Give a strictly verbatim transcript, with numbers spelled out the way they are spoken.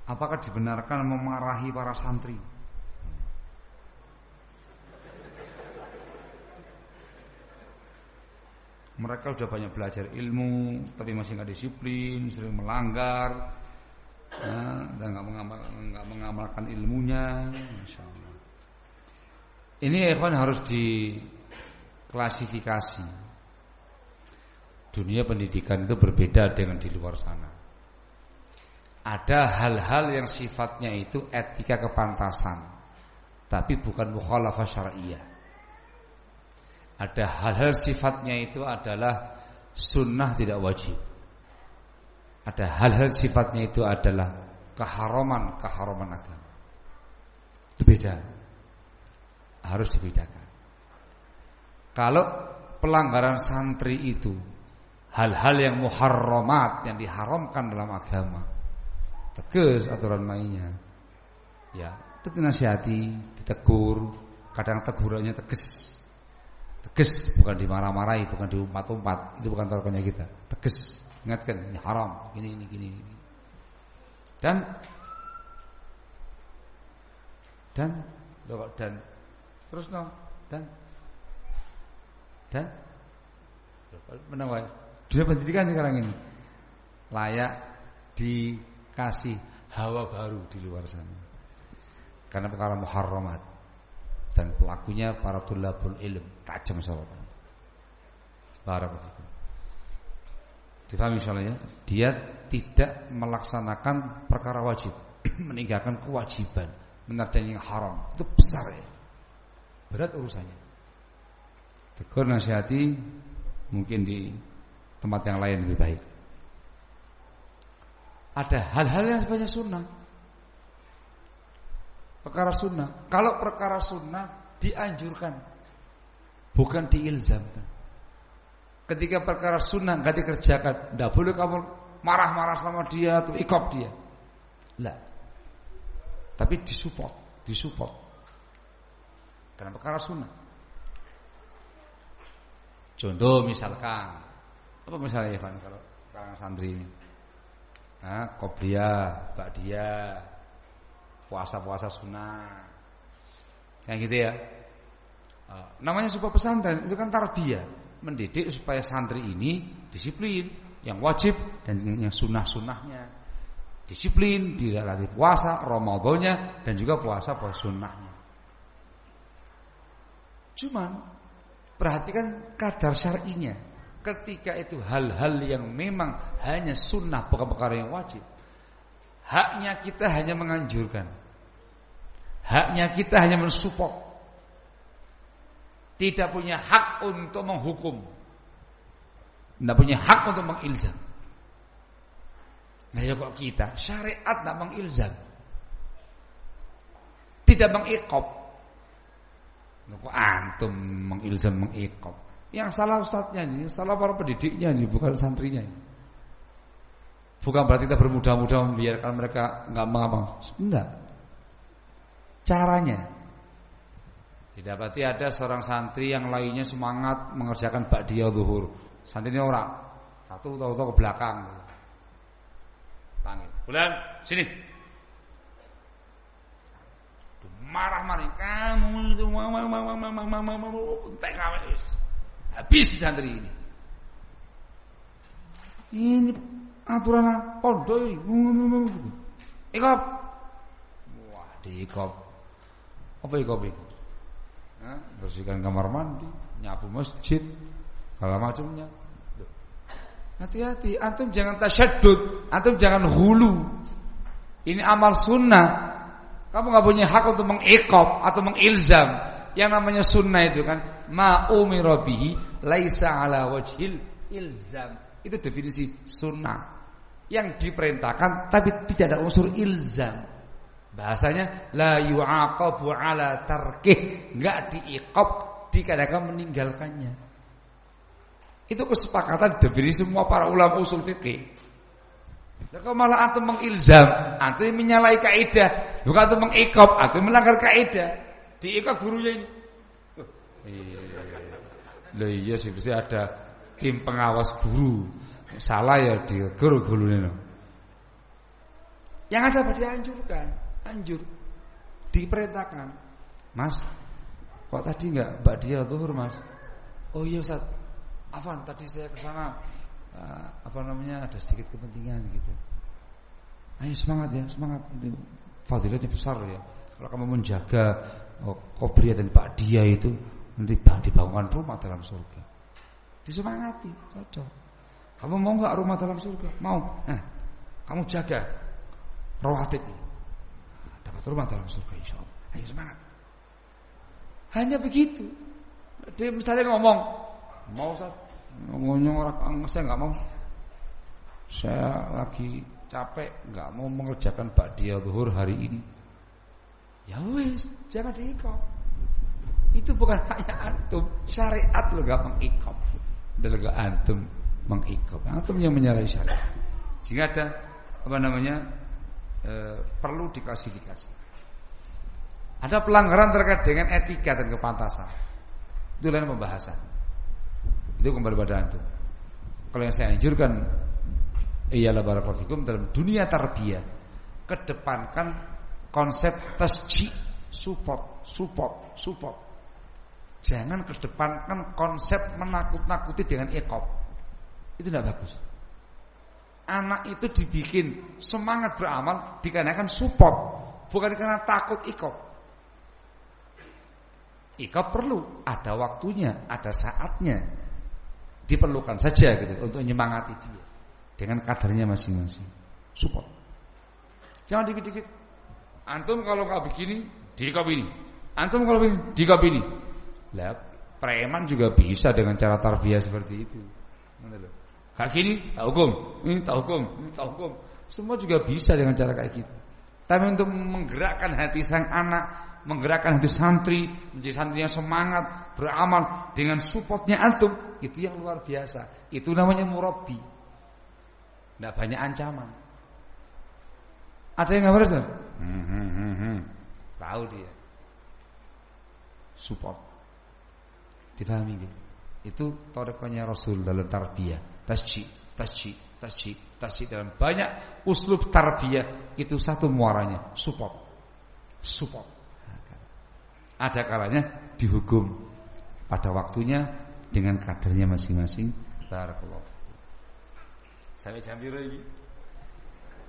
Apakah dibenarkan memarahi para santri? Mereka sudah banyak belajar ilmu, tapi masih nggak disiplin, sering melanggar, ya, dan nggak mengamal, nggak mengamalkan ilmunya. Masya Allah. Ini ikhwan harus diklasifikasi. Dunia pendidikan itu berbeda dengan di luar sana. Ada hal-hal yang sifatnya itu etika kepantasan, tapi bukan mukhalafah syar'iyyah. Ada hal-hal sifatnya itu adalah sunnah tidak wajib. Ada hal-hal sifatnya itu adalah keharaman, keharaman agama. Itu beda. Harus dibedakan. Kalau pelanggaran santri itu hal-hal yang muharramat, yang diharamkan dalam agama, tegas aturan mainnya. Ya, itu dinasihati, ditegur, kadang tegurannya tegas. Tegas, bukan dimarah-marahi, bukan diumpat-umpat. Itu bukan taruhannya kita. Tegas, ingatkan ini haram, ini ini gini. Dan dan dan terus no dan dan menawar dunia pendidikan sekarang ini layak dikasih hawa baru di luar sana karena perkara muharramat. Dan pelakunya para tulabul ilm, tajam sahabat. Barakallahu. Difahami insyaallah ya? Dia tidak melaksanakan perkara wajib, meninggalkan kewajiban, mengerjakan yang haram. Itu besar ya. Berat urusannya. Tegur nasihati mungkin di tempat yang lain lebih baik. Ada hal-hal yang sebenarnya sunnah. Perkara sunnah. Kalau perkara sunnah dianjurkan, bukan diilzamkan. Ketika perkara sunnah nggak dikerjakan, tidak boleh kamu marah-marah sama dia atau ikop dia. Lah. Tapi disupport, disupport. Karena perkara sunnah. Contoh misalkan, apa misalnya Ivan kalau kalangan santri, nah, qobliyah, ba'diyah, puasa-puasa sunnah, kayak gitu ya. Namanya sebuah pesantren itu kan tarbiyah, mendidik supaya santri ini disiplin, yang wajib dan yang sunnah-sunnahnya, disiplin di dalam puasa Ramadannya dan juga puasa puasa sunnahnya. Cuman perhatikan kadar syar'inya. Ketika itu hal-hal yang memang hanya sunnah, bukan perkara yang wajib, haknya kita hanya menganjurkan. Haknya kita hanya mensupport. Tidak punya hak untuk menghukum. Tidak punya hak untuk mengilzam. Nah ya kok kita syariat tidak mengilzam, tidak mengiqab. Kok antum mengilzam mengiqab? Yang salah ustadznya ini, salah para pendidiknya ini, bukan santrinya ini. Bukan berarti kita bermudah-mudah membiarkan mereka enggak mengapa. Enggak. Caranya. Tidak berarti ada seorang santri yang lainnya semangat mengerjakan ba'diyah zuhur. Santrinya orang satu tahu-tahu ke belakang. Panggil. Bulan, sini. Marah-marah kamu itu entek kawes. Habis santri ini. Ini aturan pondok ini. Ikop. Wah, diikop. Apa ikop itu? Nah, bersihkan kamar mandi, nyapu masjid, segala macamnya. Hati-hati, antum jangan tasyaddud, antum jangan hulu. Ini amal sunnah. Kamu enggak punya hak untuk mengikop atau mengilzam. Yang namanya sunnah itu kan ma umira bihi laisa ala wajhil ilzam. Itu definisi sunnah. Yang diperintahkan tapi tidak ada unsur ilzam. Bahasanya la yu'aqabu ala tarkih, enggak diiqab dikatakan meninggalkannya. Itu kesepakatan definisi semua para ulama usul fikih. Kalau malah antum mengilzam, antum menyalahi kaidah, bukan antum mengiqab, antum melanggar kaidah. Diiqab gurunya ini. Loh iya sih pasti ada tim pengawas guru. Salah ya di guru-gurune. Yang ada apa dianjurkan, anjur, diperintahkan. Mas, kok tadi enggak Mbak Dia zuhur, Mas? Oh iya Ustaz. Afan, tadi saya ke sana uh, apa namanya ada sedikit kepentingan gitu. Ayo semangat ya, semangat. Fadilatnya besar ya. Kalau kamu menjaga oh, Qobliyah dan Ba'diyah itu nanti dibangunkan rumah dalam surga. Disemangati, cocok. Kamu mau enggak rumah dalam surga? Mau. Nah, kamu jaga rawatib ini. Dapat rumah dalam surga insyaallah. Ayo semangat. Hanya begitu. Dia misalnya ngomong, mau Ustaz, ngomongnya orang saya enggak mau. Saya lagi capek, enggak mau mengerjakan Ba'diyah zuhur hari ini. Ya wis, jangan diikop. Itu bukan hanya antum, syariat lo enggak mengikop. Delega antum mengikop. Antum yang menyalahi syariat. Sehingga ada apa namanya? E, perlu diklasifikasi. Ada pelanggaran terkait dengan etika dan kepantasan. Itu lain pembahasan. Itu kembali pada antum. Kalau yang saya anjurkan iyalah barakallahu fikum dalam dunia tarbiyah, kedepankan konsep tasji, support, support, support. Jangan kedepankan konsep menakut-nakuti dengan iqab. Itu tidak bagus. Anak itu dibikin semangat beramal dikarenakan support, bukan karena takut iqab. Iqab perlu, ada waktunya, ada saatnya. Diperlukan saja gitu untuk menyemangati dia dengan kadarnya masing-masing. Support. Jangan dikit-dikit. Antum kalau enggak begini, diiqab ini. Antum kalau begini, diiqab ini. Lah, preman juga bisa dengan cara tarbiyah seperti itu. Kayak gini, tak hukum, ini tak hukum, ini tak hukum. Semua juga bisa dengan cara kayak gitu. Tapi untuk menggerakkan hati sang anak, menggerakkan hati santri, menjadi santri yang semangat beramal dengan supportnya antum, itu yang luar biasa. Itu namanya murabbi. Tidak banyak ancaman. Ada yang nggak beres? Hmm, hmm, hmm, hmm. Tahu dia. Support. Dipahami gitu. Itu thariqahnya Rasul dalam tarbiyah. Tasji, tasji, tasji, tasji dalam banyak uslub tarbiyah itu satu muaranya support. Support. Ada kalanya dihukum pada waktunya dengan kadarnya masing-masing. Barakallahu. Sampai jam berapa ini?